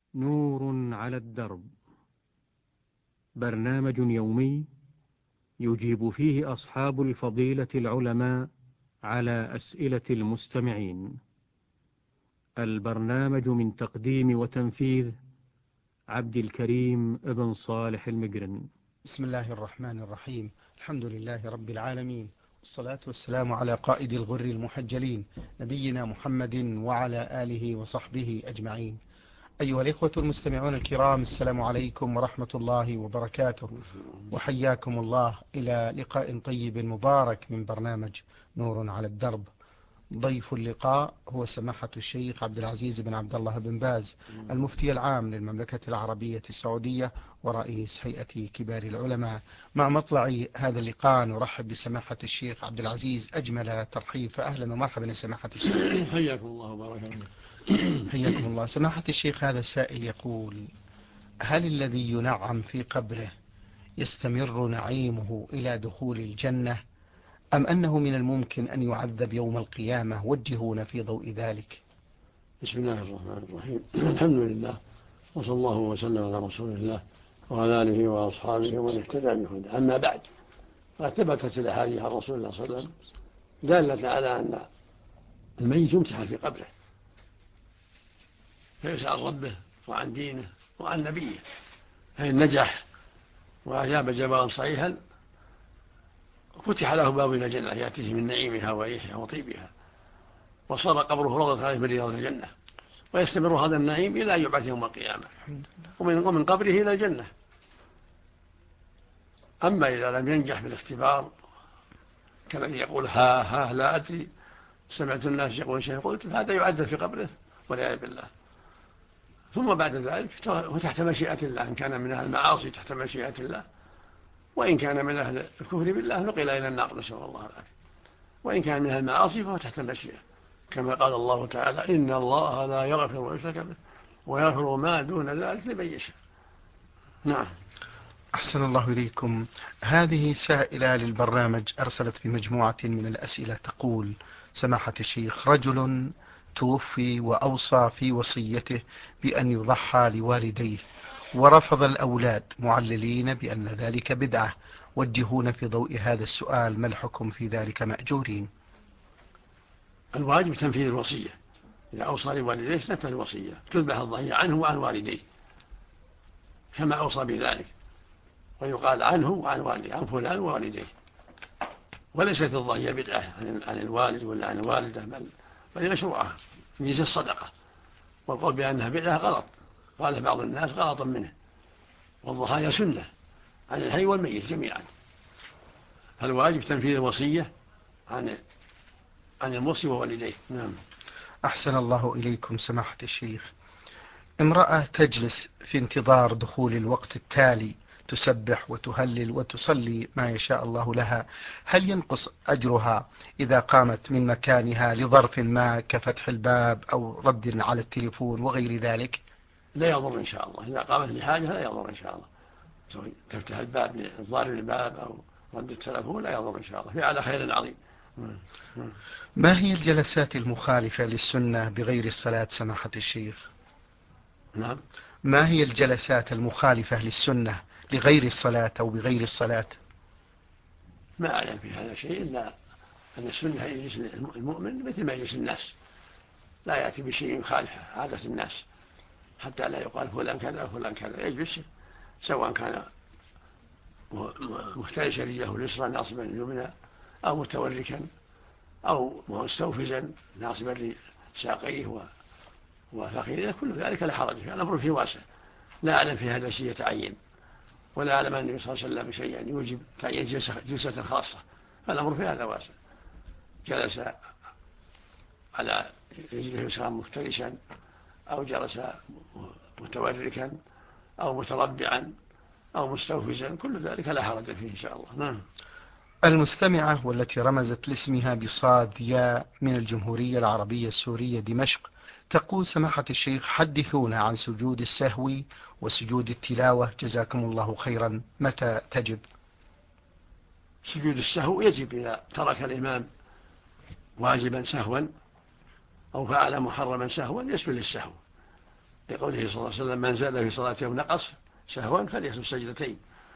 نور على الدرب، برنامج يومي يجيب فيه أصحاب الفضيلة العلماء على أسئلة المستمعين. البرنامج من تقديم وتنفيذ عبد الكريم بن صالح المقرن. بسم الله الرحمن الرحيم. الحمد لله رب العالمين، والصلاة والسلام على قائد الغر المحجلين نبينا محمد وعلى آله وصحبه أجمعين. أيها الإخوة المستمعون الكرام، السلام عليكم ورحمة الله وبركاته، وحياكم الله إلى لقاء طيب مبارك من برنامج نور على الدرب. ضيف اللقاء هو سماحة الشيخ عبد العزيز بن عبد الله بن باز، المفتي العام للمملكة العربية السعودية ورئيس هيئة كبار العلماء. مع مطلع هذا اللقاء نرحب بسماحة الشيخ عبد العزيز أجمل ترحيب، فأهلا ومرحبا يا سماحة الشيخ. حياكم الله وبارك فيكم. حياكم الله. سماحة الشيخ، هذا السائل يقول: هل الذي ينعم في قبره يستمر نعيمه إلى دخول الجنة، أم أنه من الممكن أن يعذب يوم القيامة؟ وجهونا في ضوء ذلك. بسم الله الرحمن الرحيم. الحمد لله، وصلى الله وسلم على رسول الله وعلى آله وأصحابه ومن اهتدى بهداه. أما بعد، فقد ثبتت الأحاديث عن رسول الله صلى الله عليه وسلم دالة على أن الميت يمتحن في قبره، فيسأل عن ربه وعن دينه وعن نبيه، فإن نجح وأجاب جوابا صحيحا فتح له باب إلى الجنة يأتيه من نعيمها وريحها وطيبها، وصار قبره روضة عليه من رياض الجنة، ويستمر هذا النعيم إلى أن يبعث يوم القيامة ومن قبره إلى الجنة. أما إذا لم ينجح بالاختبار كمن يقول ها لا أدري، سمعت الناس يقول شيء قلت، هذا يعذب في قبره والعياذ بالله. ثم بعد ذلك وتحت مشيئة الله، إن كان من أهل المعاصي تحت مشيئة الله، وإن كان من أهل الكفر بالله نقل إلى النار، نسأل الله العافية. وإن كان من أهل المعاصي فهو تحت المشيئة، كما قال الله تعالى: إن الله لا يغفر ويشرك به ويغفر ما دون ذلك لمن يشاء. نعم. أحسن الله إليكم. هذه سائلة للبرنامج أرسلت بمجموعة من الأسئلة تقول: سماحة الشيخ، رجل توفي وأوصى في وصيته بأن يضحى لوالديه ورفض الأولاد معللين بأن ذلك بدعة، وجهون في ضوء هذا السؤال، ما الحكم في ذلك مأجورين؟ الواجب تنفيذ الوصية، إذا أوصى لوالديه تنفذ الوصية، تذبح الضحية عنه وعن والديه كما أوصى بذلك، ويقال عنه وعن والديه، عن فلان ووالديه. وليست الضحية بدعة عن الوالد ولا عن الوالدة، بل مشروعة ميزة الصدقة، والقول بأنها بدعة غلط، قال بعض الناس غلطا منه، والضحايا سنة عن الحي والميت جميعا. فالواجب تنفيذ الوصية عن الموصي ووالديه. نعم. أحسن الله إليكم سماحة الشيخ. امرأة تجلس في انتظار دخول الوقت التالي تسبح وتهلل وتصلي ما يشاء الله لها، هل ينقص أجرها إذا قامت من مكانها لظرف ما كفتح الباب أو رد على التليفون وغير ذلك؟ لا يضر إن شاء الله، إذا قامت لحاجة لا يضر إن شاء الله، تفتح الباب لإنظار الباب أو رد التليفون لا يضر إن شاء الله، في على خير عظيم. ما هي الجلسات المخالفة للسنة بغير الصلاة سماحة الشيخ؟ نعم. ما هي الجلسات المخالفة للسنة لغير الصلاة أو بغير الصلاة؟ ما أعلم في هذا شيء إلا أن السنة يجلس المؤمن مثل ما يجلس الناس، لا يأتي بشيء يخالف عادة الناس، حتى لا يقال فلان كذا وفلان كذا. يجلس سواء كان مفترشا رجله اليسرى ناصبا اليمنى، أو متوركا، أو مستوفزا ناصبا لساقيه وفخذه، كل ذلك لا حرج فيه، الأمر فيه واسع. لا أعلم في هذا الشيء يتعين، ولا أعلم أن النبي صلى الله عليه وسلم شيئا يوجب تعيين جلسة خاصة، فالأمر في هذا واسع. جلس على رجله اليسرى مفترشا، أو جلس متوركا، أو متربعا، أو مستوفزا، كل ذلك لا حرج فيه إن شاء الله. نعم. المستمعة والتي رمزت لاسمها بصاد ياء من الجمهورية العربية السورية دمشق تقول: سماحة الشيخ، حدثونا عن سجود السهو وسجود التلاوة جزاكم الله خيرا، متى تجب؟ سجود السهو يجب إذا ترك الإمام واجبا سهوا أو فعل محرما سهوا يسجد للسهو، لقوله صلى الله عليه وسلم: من زاد في صلاته أو نقص سهوا فليسجد سجدتين.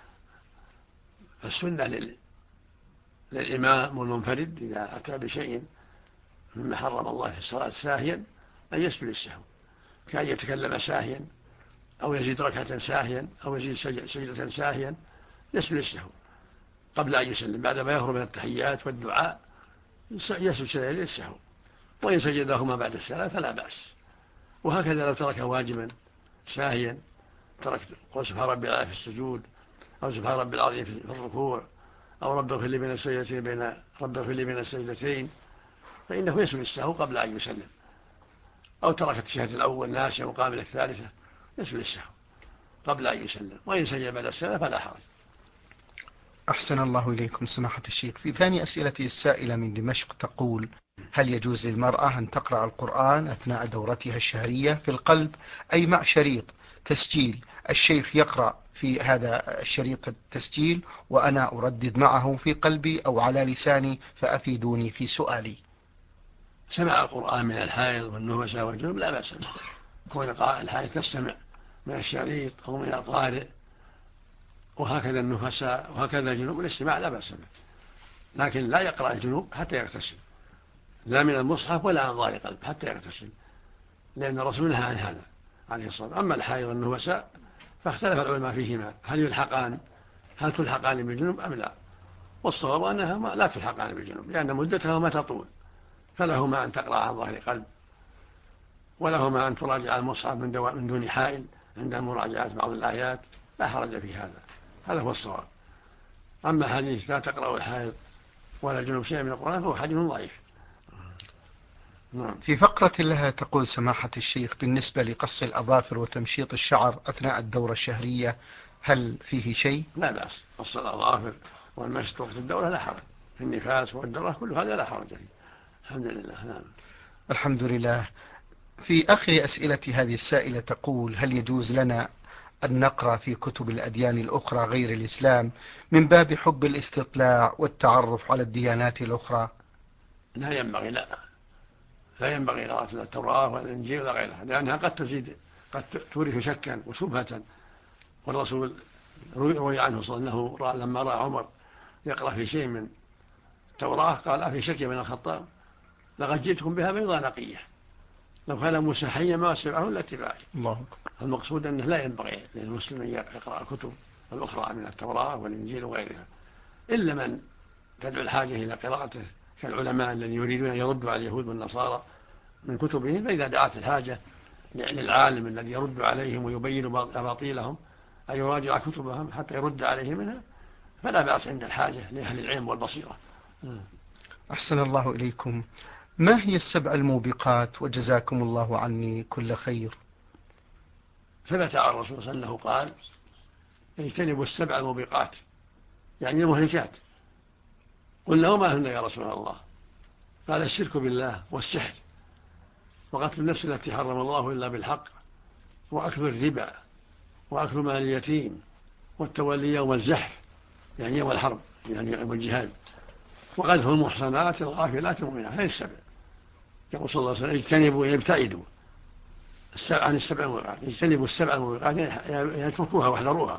فالسنة للإمام والمنفرد إذا أتى بشيء مما حرم الله في الصلاة ساهيا أن يسجد للسهو، كأن يتكلم ساهيا أو يزيد ركعة ساهيا أو يزيد سجدة ساهيا، يسجد للسهو قبل أن يسلم، بعدما يهرب من التحيات والدعاء يسجد سجدتين للسهو، وإن سجدهما بعد السلام فلا بأس. وهكذا لو ترك واجبا ساهيا، ترك قول سبحان ربي الأعلى في السجود، أو سبحان ربي العظيم في الركوع، أو رب اغفر لي بين السجدتين، فإنه يسجد السهو قبل أن يسلم. أو ترك التشهد الأول ناسيا وقام إلى الثالثة، يسجد السهو قبل أن يسلم، وإن سجد بعد السلام فلا حرج. أحسن الله إليكم سماحة الشيخ. في ثاني أسئلتي السائلة من دمشق تقول: هل يجوز للمرأة أن تقرأ القرآن أثناء دورتها الشهرية في القلب، أي مع شريط تسجيل الشيخ يقرأ في هذا الشريط التسجيل وأنا أردد معه في قلبي أو على لساني، فأفيدوني في سؤالي. سمع القرآن من الحائض والنفساء والجنوب لا بأس به، كون الحائض تستمع من الشريط أو من القارئ، وهكذا النفساء وهكذا الجنوب الاستماع لا بأس به، لكن لا يقرأ الجنوب حتى يغتسل، لا من المصحف ولا عن ظهر قلب حتى يغتسل، لأن الرسول نهى عن هذا عليه الصلاة والسلام. أما الحائض والنفساء فاختلف العلماء فيهما، هل تلحقان بالجنوب أم لا؟ والصواب أنها لا تلحقان بالجنوب، لأن مدتها تطول، فلهما أن تقرأ عن ظهر قلب، ولهما أن تراجع المصحف من دون حائل عند مراجعة بعض الآيات، لا حرج في هذا، هذا هو الصواب. أما حديث لا تقرأ الحائض ولا الجنوب شيء من القرآن فهو حديث ضعيف. في فقرة لها تقول سماحة الشيخ: بالنسبة لقص الأظافر وتمشيط الشعر أثناء الدورة الشهرية هل فيه شيء؟ لا بأس، قص الأظافر والمشط وقت الدورة لا حرج، في النفاس والدورة كل هذا لا حرج فيه، الحمد لله. نعم. الحمد لله. في آخر أسئلة هذه السائلة تقول: هل يجوز لنا أن نقرأ في كتب الأديان الأخرى غير الإسلام من باب حب الاستطلاع والتعرف على الديانات الأخرى؟ لا ينبغي قراءة التوراة والإنجيل ولا غيرها، لأنها قد تورث شكا وشبهة. والرسول روي عنه صلى الله عليه وسلم لما رأى عمر يقرأ في شيء من التوراة قال: في شك من الخطاب لقد جئتكم بها بيضاء نقية، لو كان موسى حيا ما سمعه إلا اتباعي. المقصود أنه لا ينبغي للمسلم أن يقرأ الكتب الأخرى من التوراة والإنجيل وغيرها، إلا من تدعو الحاجة إلى قراءته، كالعلماء الذين يريدون أن يردوا على اليهود والنصارى من كتبهم، فإذا دعت الحاجة للعالم الذي يرد عليهم ويبين أباطيلهم أن يراجع كتبهم حتى يرد عليهم منها، فلا بأس عند الحاجة لأهل العلم والبصيرة. أحسن الله إليكم. ما هي السبع الموبقات؟ وجزاكم الله عني كل خير. ثبت عن الرسول صلى الله عليه وسلم قال: اجتنبوا السبع الموبقات، يعني المهلكات. قلنا: وما هن يا رسول الله؟ قال: الشرك بالله، والسحر، وقتل النفس التي حرم الله إلا بالحق، وأكل الربا، وأكل مال اليتيم، والتولي يوم الزحف يعني يوم الحرب يعني يوم الجهاد، وقذف المحصنات الغافلات المؤمنات. هذه السبع. يقول صلى الله عليه وسلم: اجتنبوا ابتعدوا عن السبع الموبقات، اجتنبوا السبع الموبقات يعني اتركوها واحذروها.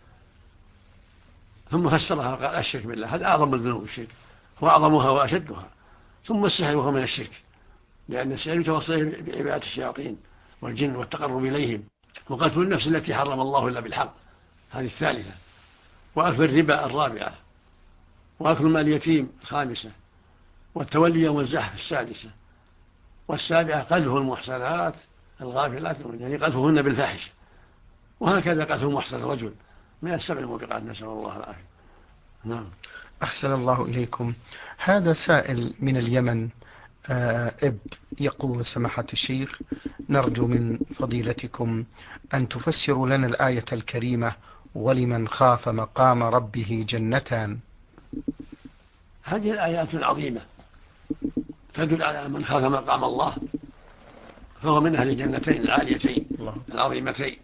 ثم فسرها قال: الشرك بالله، هذا أعظم الذنوب الشرك، وأعظمها وأشدها. ثم السحر وهو من الشرك، لأن السحر يتوصل بعبادة الشياطين والجن والتقرب إليهم. وقتل النفس التي حرم الله إلا بالحق، هذه الثالثة. وأكل الربا الرابعة. وأكل مال اليتيم الخامسة. والتولي يوم الزحف السادسة. والسابعة قذف المحصنات الغافلات يعني قذفهن بالفاحشة. وهكذا قذف المحصن الرجل من السبع الموبقات، نسأل الله العافية. نعم. أحسن الله إليكم. هذا سائل من اليمن يقول: سماحة الشيخ، نرجو من فضيلتكم أن تفسروا لنا الآية الكريمة: ولمن خاف مقام ربه جنتان. هذه الآيات عظيمة تدل على من خاف مقام الله فهو من أهل الجنتين العاليتين العظيمتين،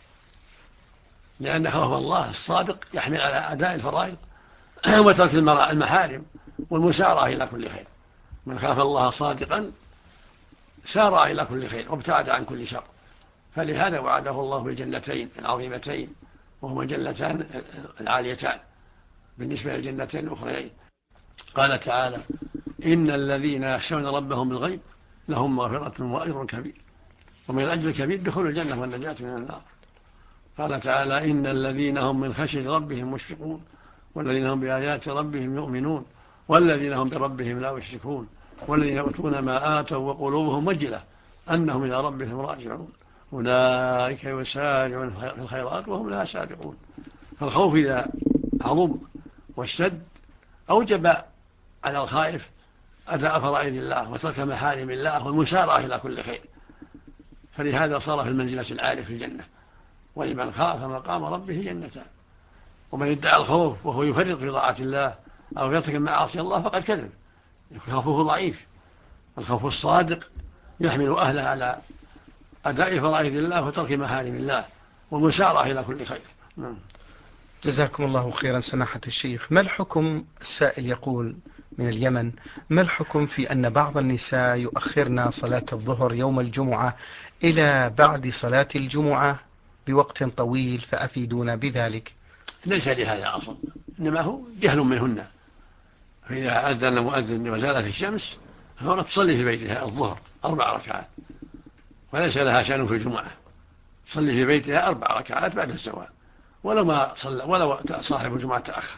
لأن خوف الله الصادق يحمل على أداء الفرائض وترك المحارم والمسارعة إلى كل خير. من خاف الله صادقا سارع إلى كل خير وابتعد عن كل شر. فلهذا وعده الله بالجنتين العظيمتين، وهما الجنتان العاليتان بالنسبة للجنتين الأخرين. قال تعالى: إن الذين يخشون ربهم بالغيب لهم مغفرة وأجر كبير، ومن الأجر الكبير دخول الجنة والنجاة من النار. قال تعالى: إن الذين هم من خشية ربهم مشفقون، والذين هم بآيات ربهم يؤمنون، والذين هم بربهم لا يشركون، والذين يؤتون ما آتوا وقلوبهم وجلة أنهم إلى ربهم راجعون، أولئك يسارعون في الخيرات وهم لا سابقون. فالخوف إذا عظم واشتد أوجب على الخائف أداء فرائض الله وترك محارم الله والمسارعة إلى كل خير، فلهذا صار في المنزلة العالية في الجنة. ولمن خاف مقام ربه جنتان. ومن ادعى الخوف وهو يفرط في طاعة الله أو يرتكب معاصي الله فقد كذب، خوفه ضعيف. الخوف الصادق يحمل أهله على أداء فرائض الله وترك محارم الله والمسارعة إلى كل خير. جزاكم الله خيرا سماحة الشيخ. ما الحكم، السائل يقول من اليمن، ما الحكم في أن بعض النساء يؤخرن صلاة الظهر يوم الجمعة إلى بعد صلاة الجمعة بوقت طويل، فأفيدونا بذلك؟ ليس لهذا أصل، إنما هو جهل منهن. فإذا أذن مؤذن وزالت الشمس فهنا تصلي في بيتها الظهر 4 ركعات، وليس لها شأن في الجمعة. تصلي في بيتها 4 ركعات بعد الزوال، ولو صاحب الجمعة تأخر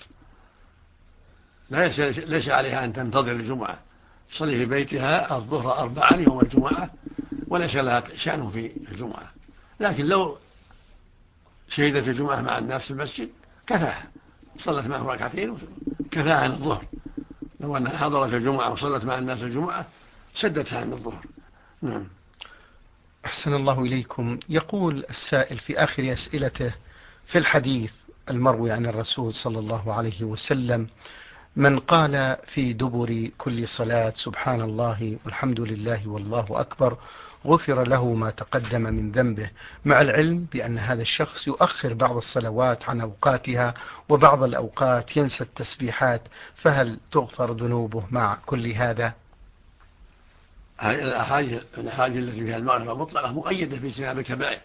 ليس عليها أن تنتظر الجمعة، تصلي في بيتها الظهر 4 يوم الجمعة، وليس لها شأن في الجمعة. لكن لو شهدت الجمعة مع الناس في المسجد كفاها، صلت معه 2 ركعتين كفاها عن الظهر. لو أنها حضرت الجمعة وصلت مع الناس الجمعة سدتها عن الظهر. نعم. أحسن الله إليكم. يقول السائل في آخر أسئلته: في الحديث المروي عن الرسول صلى الله عليه وسلم: من قال في دبر كل صلاة سبحان الله والحمد لله والله أكبر غفر له ما تقدم من ذنبه، مع العلم بأن هذا الشخص يؤخر بعض الصلوات عن أوقاتها وبعض الأوقات ينسى التسبيحات، فهل تغفر ذنوبه مع كل هذا؟ الأحاديث التي فيها المغفرة مطلقة مؤيدة في اجتناب الكبائر.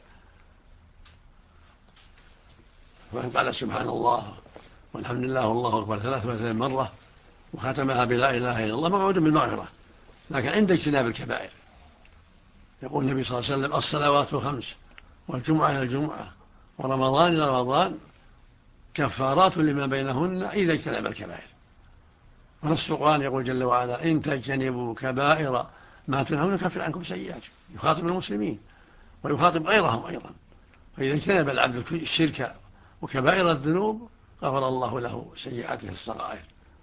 وإن قال سبحان الله والحمد لله والله أكبر 33 مرة وختمها بلا إله إلا الله موعود بالمغفرة، لكن عند اجتناب الكبائر. يقول النبي صلى الله عليه وسلم: الصلوات 5 والجمعة إلى الجمعة ورمضان إلى رمضان كفارات لما بينهن إذا اجتنب الكبائر. ونص القرآن يقول جل وعلا: إن تجتنبوا كبائر ما تنهون نكفر عنكم سيئاتكم. يخاطب المسلمين ويخاطب غيرهم أيضا. فإذا اجتنب العبد الشرك وكبائر الذنوب غفر الله له سيئاته الصغائر.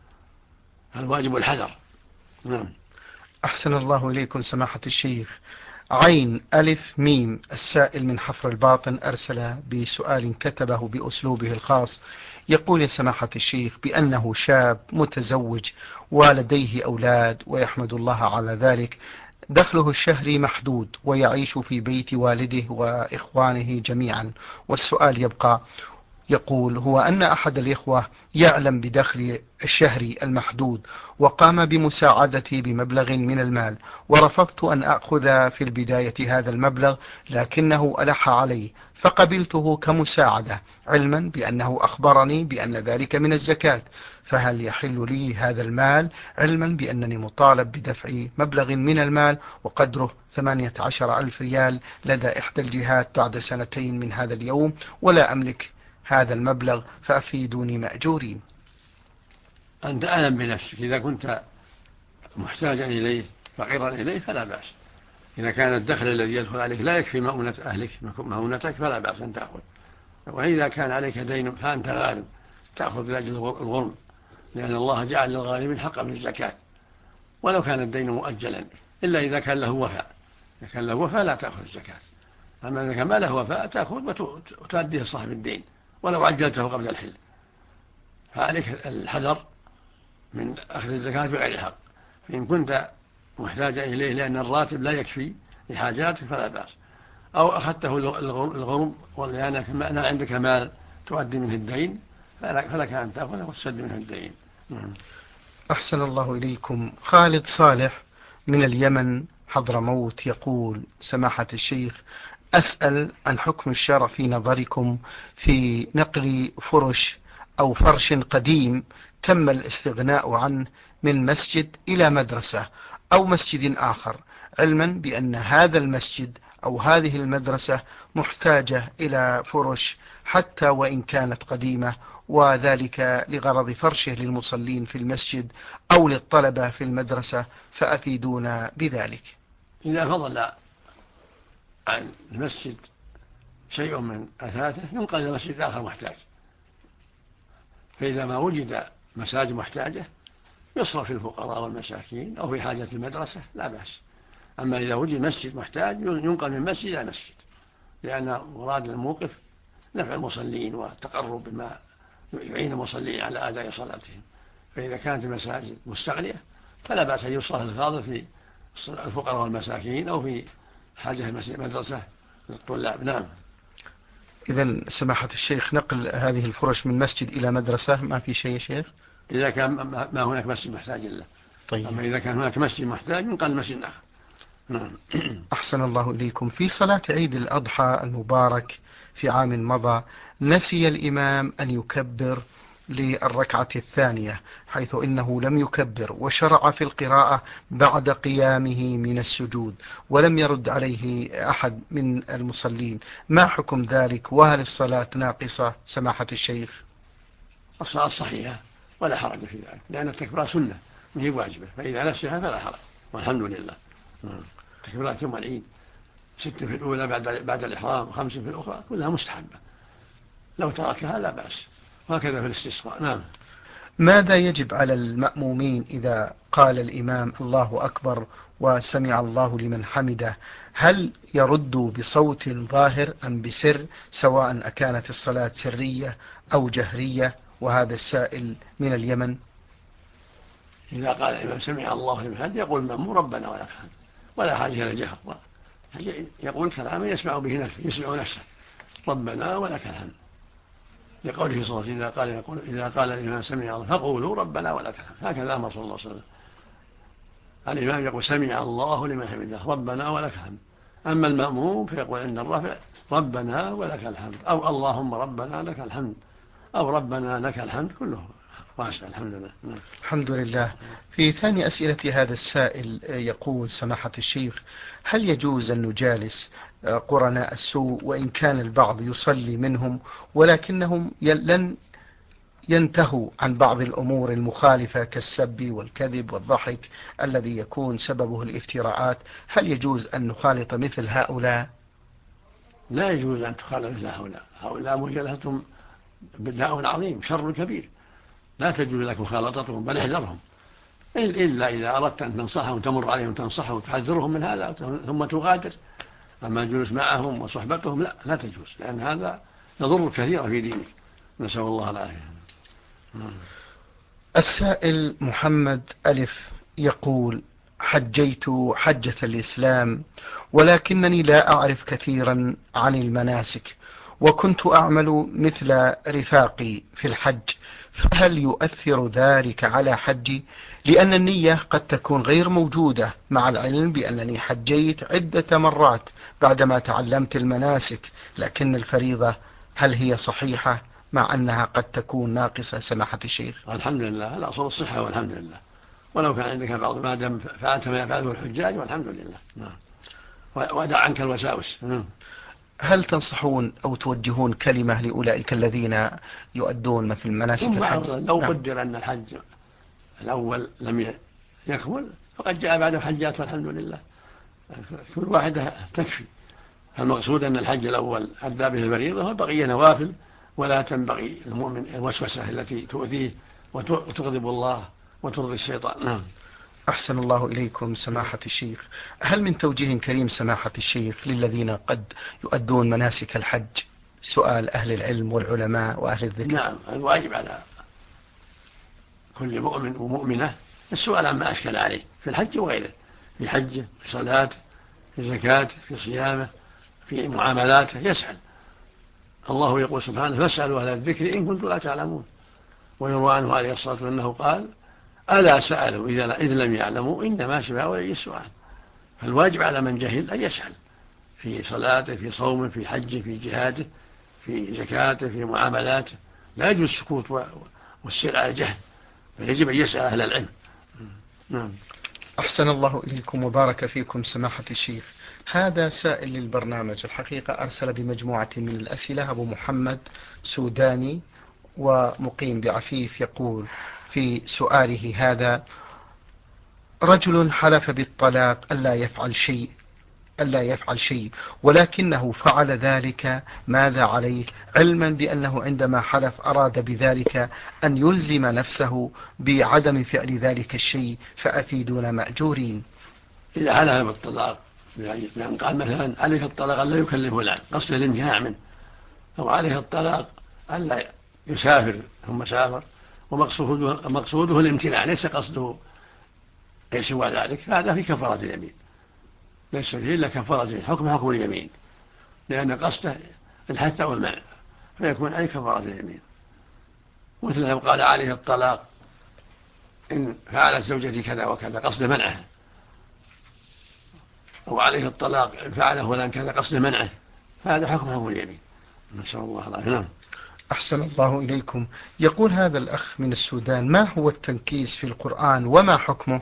الواجب الحذر. نعم. أحسن الله إليكم سماحة الشيخ. عين ألف ميم السائل من حفر الباطن أرسل بسؤال كتبه بأسلوبه الخاص. يقول: يا سماحة الشيخ، بأنه شاب متزوج ولديه أولاد ويحمد الله على ذلك، دخله الشهري محدود ويعيش في بيت والده وإخوانه جميعا، والسؤال يبقى، يقول: هو أن أحد الإخوة يعلم بدخل الشهري المحدود وقام بمساعدتي بمبلغ من المال، ورفضت أن أخذ في البداية هذا المبلغ لكنه ألح علي فقبلته كمساعدة، علما بأنه أخبرني بأن ذلك من الزكاة، فهل يحل لي هذا المال علما بأنني مطالب بدفع مبلغ من المال وقدره 18,000 ريال لدى إحدى الجهات بعد 2 سنين من هذا اليوم، ولا أملك هذا المبلغ، فأفيدوني مأجورين؟ أنت أعلم بنفسك، إذا كنت محتاجا إليه فقيرا إليه فلا بأس. إذا كان الدخل الذي يدخل عليك لا يكفي مؤونة أهلك مؤونتك فلا بأس أن تأخذ. وإذا كان عليك دين فأنت غارم تأخذ لأجل الغرم، لأن الله جعل للغارمين حقا من الزكاة ولو كان الدين مؤجلا، إلا إذا كان له وفاء. إذا كان له وفاء لا تأخذ الزكاة، أما إذا كان ما له وفاء تأخذ وتؤديه صاحب الدين ولو عجلته قبل الحل. فعليك الحذر من أخذ الزكاة بغير حق. فإن كنت محتاجا إليه لأن الراتب لا يكفي لحاجاتك فلا بأس، أو أخذته الغرم ولأنك ما عندك مال تؤدي منه الدين فلك أن تأخذه وتسد منه الدين. أحسن الله إليكم. خالد صالح من اليمن حضرموت يقول: سماحة الشيخ، أسأل عن حكم الشرع في نظركم في نقل فرش أو فرش قديم تم الاستغناء عنه من مسجد إلى مدرسة أو مسجد آخر، علما بأن هذا المسجد أو هذه المدرسة محتاجة إلى فرش حتى وإن كانت قديمة، وذلك لغرض فرشه للمصلين في المسجد أو للطلبة في المدرسة، فأفيدونا بذلك. إذا فضل عن المسجد شيء من أثاثه ينقل إلى مسجد آخر محتاج، فإذا ما وجد مساجد محتاجة يصرف في الفقراء والمساكين أو في حاجة المدرسة لا بأس. أما إذا وجد مسجد محتاج ينقل من مسجد إلى مسجد، لأن مراد الموقف نفع المصلين والتقرب بما يعين المصلين على أداء صلاتهم. فإذا كانت المساجد مستغنية فلا بأس أن يصرف الفاضل في الفقراء والمساكين أو في حاجة المدرسة للطلاب. نعم. إذن سماحة الشيخ نقل هذه الفرش من مسجد إلى مدرسة ما في شيء يا شيخ؟ إذا كان ما هناك مسجد محتاج له. طيب. أما إذا كان هناك مسجد محتاج ينقل مسجد آخر. نعم. أحسن الله إليكم. في صلاة عيد الأضحى المبارك في عام مضى نسي الإمام أن يكبر للركعة الثانية، حيث إنه لم يكبر وشرع في القراءة بعد قيامه من السجود ولم يرد عليه أحد من المصلين، ما حكم ذلك؟ وهل الصلاة ناقصة سماحة الشيخ؟ الصلاة صحيحة ولا حرج في ذلك، لأن التكبيرات سنة هي واجبة، فإذا نسيها فلا حرج والحمد لله. تكبيرات يوم العيد 6 في الأولى بعد الإحرام 5 في الأخرى كلها مستحبة، لو تركها لا بأس، وهكذا في الاستسقاء. نعم. ماذا يجب على المأمومين إذا قال الإمام الله أكبر وسمع الله لمن حمده؟ هل يردوا بصوت ظاهر أم بسر، سواء أكانت الصلاة سرية أو جهرية؟ وهذا السائل من اليمن. إذا قال الإمام سمع الله لمن حمده يقول المأموم ربنا ولك الحمد، ولا حاجة إلى الجهر، يقول كلاما يسمع به نفسه، يسمع نفسه ربنا ولك الحمد، لقوله صلى الله عليه وسلم إذا قال الإمام سمع الله فقولوا ربنا ولك الحمد، هكذا أمر صلى الله عليه وسلم. الإمام يقول سمع الله لمن حمده ربنا ولك الحمد، أما المأموم فيقول عند الرفع ربنا ولك الحمد، أو اللهم ربنا لك الحمد، أو ربنا لك الحمد، كله واسع. الحمد لله. الحمد لله. في ثاني أسئلة هذا السائل يقول سماحة الشيخ هل يجوز أن نجالس قرناء السوء وإن كان البعض يصلي منهم ولكنهم لن ينتهوا عن بعض الأمور المخالفة كالسب والكذب والضحك الذي يكون سببه الافتراءات، هل يجوز أن نخالط مثل هؤلاء؟ لا يجوز أن تخالط مثل هؤلاء مجالستهم بداء عظيم، شر كبير، لا تجوز لك مخالطتهم، بل احذرهم، إلا إذا أردت أن تنصحهم تمر عليهم تنصحهم وتحذرهم من هذا ثم تغادر. أما الجلوس معهم وصحبتهم لا تجوز، لأن هذا يضر كثيرا في دينك، نسأل الله العافية. السائل محمد ألف يقول حجيت حجة الإسلام ولكنني لا أعرف كثيرا عن المناسك، وكنت أعمل مثل رفاقي في الحج، فهل يؤثر ذلك على حجي؟ لأن النية قد تكون غير موجودة، مع العلم بأنني حجيت عدة مرات بعدما تعلمت المناسك، لكن الفريضة هل هي صحيحة مع أنها قد تكون ناقصة سماحة الشيخ؟ الحمد لله، الأصل الصحة والحمد لله، ولو كان عندك بعض ما دام فعلت ما يفعله الحجاج والحمد لله. نعم. ودع عنك الوساوس. هل تنصحون أو توجهون كلمة لأولئك الذين يؤدون مثل مناسك الحج؟ لو قدر أن الحج الأول لم يكمل فقد جاء بعده حجات والحمد لله، كل واحدة تكفي. المقصود أن الحج الأول أدى به الفريضة وبقي نوافل، ولا تنبغي المؤمن الوسوسة التي تؤذيه وتغضب الله وترضي الشيطان. نعم. أحسن الله إليكم سماحة الشيخ. هل من توجيه كريم سماحة الشيخ للذين قد يؤدون مناسك الحج سؤال أهل العلم والعلماء وأهل الذكر؟ نعم، الواجب على كل مؤمن ومؤمنة السؤال عما أشكل عليه في الحج وغيره، في حجه، في صلاة، في زكاة، في صيامه، في معاملاته، يسأل. الله يقول سبحانه فاسألوا أهل الذكر إن كنتم لا تعلمون، ويروى عنه عليه الصلاة والسلام أنه قال ألا سألوا إذ لم يعلموا إنما شفاء ولي السؤال. فالواجب على من جهل أن يسأل في صلاته، في صومه، في حجه، في جهاده، في زكاته، في معاملاته، لا يجوز السكوت والسير على الجهل، فيجب أن يسأل أهل العلم. نعم. أحسن الله إليكم وبارك فيكم سماحة الشيخ. هذا سائل للبرنامج الحقيقة أرسل بمجموعة من الأسئلة، أبو محمد سوداني ومقيم بعفيف، يقول في سؤاله هذا: رجل حلف بالطلاق ألا يفعل شيء ولكنه فعل ذلك، ماذا عليه؟ علما بأنه عندما حلف أراد بذلك أن يلزم نفسه بعدم فعل ذلك الشيء، فأفيدونا مأجورين. إذا حلف بالطلاق يعني قال مثلا عليك الطلاق ألا يكلمه الآن، قصد الامتناع منه، أو عليه الطلاق ألا يسافر ثم سافر ومقصوده الامتناع، ليس قصده أي سوى ذلك، فهذا في كفارة اليمين، ليس فيه إلا كفارة اليمين، حكم اليمين، لأن قصده الحث أو المنع، فيكون أي كفارة اليمين. مثل لو قال عليه الطلاق إن فعلت زوجتي كذا وكذا قصد منعها، أو عليه الطلاق إن فعل فلان كذا قصد منعه، فهذا حكم اليمين، نسأل الله العافية. نعم. أحسن الله إليكم. يقول هذا الأخ من السودان: ما هو التنكيس في القرآن وما حكمه؟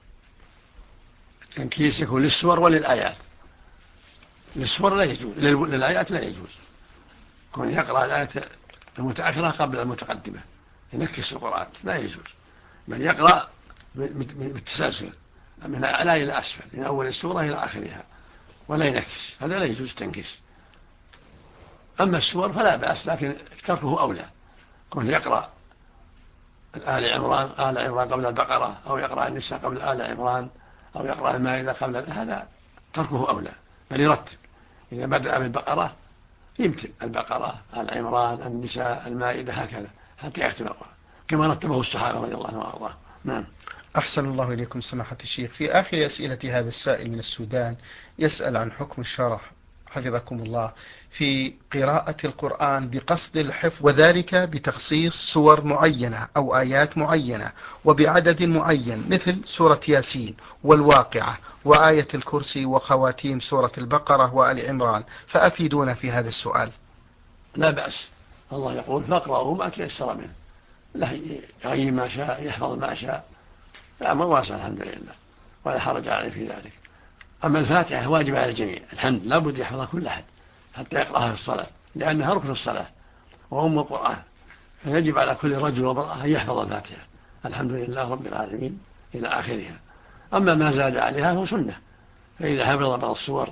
التنكيس يكون للسور وللآيات. للسور لا يجوز، للآيات لا يجوز، كون يقرأ الآية المتأخرة قبل المتقدمة ينكس القرآن، لا يجوز، بل يقرأ بالتسلسل من أعلى إلى أسفل، من أول السورة إلى آخرها، ولا ينكس، هذا لا يجوز التنكيس. أما السور فلا بأس، لكن تركه أولى، كون يقرأ آل عمران قبل البقرة، أو يقرأ النساء قبل آل عمران، أو يقرأ المائدة قبل، هذا تركه أولى، بل يرتب، إذا بدأ بالبقرة يمتل البقرة، آل عمران، النساء، المائدة، هكذا حتى يختم القرآن كما رتبه الصحابة رضي الله عنهم وأرضاهم. نعم. أحسن الله إليكم سماحة الشيخ. في آخر أسئلة هذا السائل من السودان يسأل عن حكم الشرح حفظكم الله في قراءة القرآن بقصد الحفظ، وذلك بتخصيص سور معينة أو آيات معينة وبعدد معين، مثل سورة ياسين والواقعة وآية الكرسي وخواتيم سورة البقرة وآل عمران، فأفيدونا في هذا السؤال. لا بأس، الله يقول فاقرأوا ما تيسر منه، له يغير ما شاء، يحفظ ما شاء، الأمر واسع الحمد لله، ولا حرج عليه في ذلك. أما الفاتحة واجب على الجميع، الحمد لا بد يحفظها كل أحد حتى يقرأها في الصلاة، لأنها ركن الصلاة وأم القرآن، فيجب على كل رجل ومرأة أن يحفظ الفاتحة، الحمد لله رب العالمين إلى آخرها. أما ما زاد عليها هو سنة، فإذا حفظ بعض السور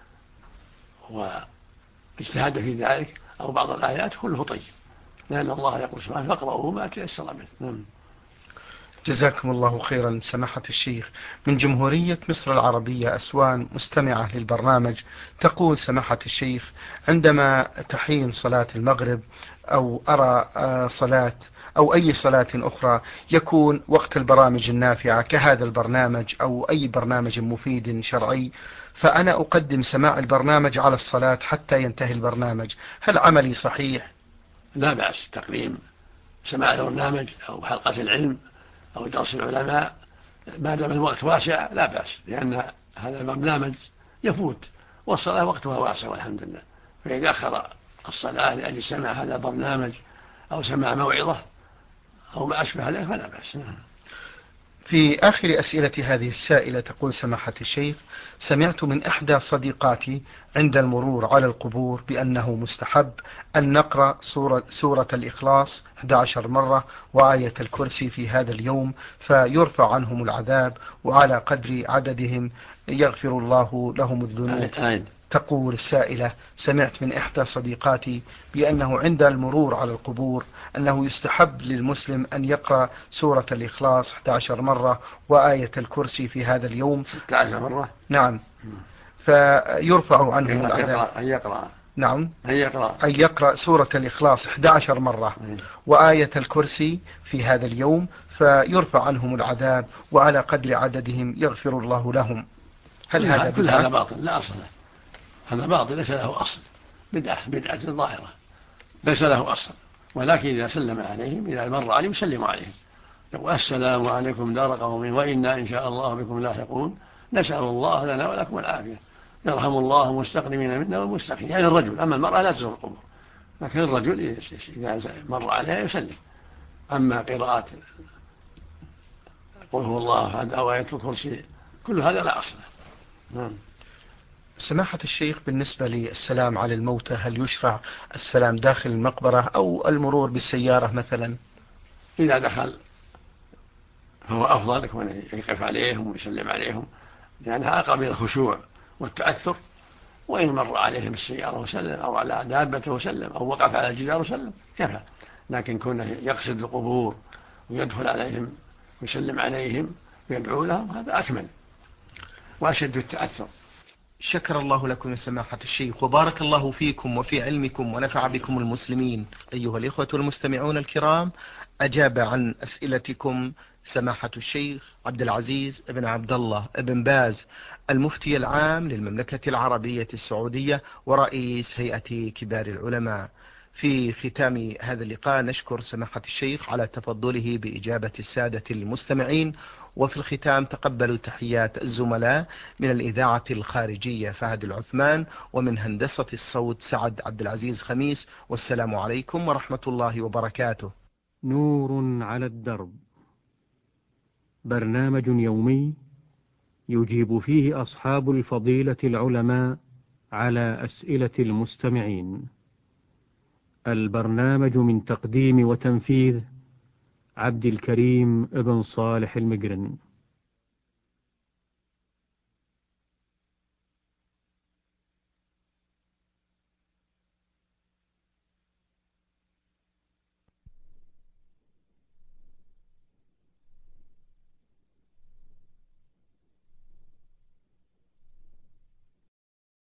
واجتهد في ذلك أو بعض الآيات كله طيب، لأن الله يقول سبحانه فاقرأوا ما تيسر منه. جزاكم الله خيرا سماحة الشيخ. من جمهورية مصر العربية أسوان، مستمعة للبرنامج، تقول سماحة الشيخ: عندما تحين صلاة المغرب أو أرى صلاة أو أي صلاة أخرى يكون وقت البرامج النافعة كهذا البرنامج أو أي برنامج مفيد شرعي، فأنا أقدم سماع البرنامج على الصلاة حتى ينتهي البرنامج، هل عملي صحيح؟ لا بأس تقديم سماع البرنامج أو حلقة العلم أو درس العلماء ما دام الوقت واسع لا بأس، لأن هذا البرنامج يفوت والصلاة وقتها واسع والحمد لله، فإذا أخر الصلاة لأجل سماع هذا البرنامج أو سماع موعظة أو ما أشبه ذلك فلا بأس. في آخر أسئلة هذه السائلة تقول سماحة الشيخ: سمعت من إحدى صديقاتي عند المرور على القبور بأنه مستحب أن نقرأ سورة الإخلاص 11 مرة وآية الكرسي في هذا اليوم فيرفع عنهم العذاب، وعلى قدر عددهم يغفر الله لهم الذنوب. تقول السائلة: سمعت من إحدى صديقاتي بأنه عند المرور على القبور أنه يستحب للمسلم أن يقرأ سورة الإخلاص 11 مرة وآية الكرسي في هذا اليوم 16 مرة. نعم، فيرفع عنهم العذاب. نعم، أن يقرأ سورة الإخلاص 11 مرة وآية الكرسي في هذا اليوم فيرفع عنهم العذاب، وعلى قدر عددهم يغفر الله لهم. هل هذا كل هذا باطل لا أصل له، هذا باطل ليس له أصل، بدعة ظاهرة ليس له أصل، ولكن إذا سلم عليهم إذا مر عليهم سلموا عليهم، يقول السلام عليكم دار قوم وإنا إن شاء الله بكم لاحقون، نسأل الله لنا ولكم العافية، يرحم الله المستقدمين منا والمستأخرين، يعني الرجل. أما المرأة لا تزور القبور، لكن الرجل إذا مر عليها يسلم. أما قراءة قل هو الله أحد أو آية الكرسي كل هذا لا أصل له. سماحة الشيخ، بالنسبة للسلام على الموتى هل يشرع السلام داخل المقبرة أو المرور بالسيارة مثلا؟ إذا دخل فهو أفضل يكون يقف عليهم ويسلم عليهم، لأنها أقرب إلى الخشوع والتأثر. وإن مر عليهم السيارة وسلم أو على دابته وسلم أو وقف على الجدار وسلم كفى. لكن كونه يقصد القبور ويدخل عليهم ويسلم عليهم ويدعو لهم هذا أكمل وأشد التأثر. شكر الله لكم يا سماحة الشيخ، وبارك الله فيكم وفي علمكم ونفع بكم المسلمين. أيها الإخوة المستمعون الكرام، أجاب عن أسئلتكم سماحة الشيخ عبد العزيز بن عبد الله بن باز، المفتي العام للمملكة العربية السعودية ورئيس هيئة كبار العلماء. في ختام هذا اللقاء نشكر سماحة الشيخ على تفضله بإجابة السادة المستمعين. وفي الختام تقبلوا تحيات الزملاء من الإذاعة الخارجية فهد العثمان، ومن هندسة الصوت سعد عبد العزيز خميس، والسلام عليكم ورحمة الله وبركاته. نور على الدرب، برنامج يومي يجيب فيه أصحاب الفضيلة العلماء على أسئلة المستمعين. البرنامج من تقديم وتنفيذ عبد الكريم ابن صالح المقرن.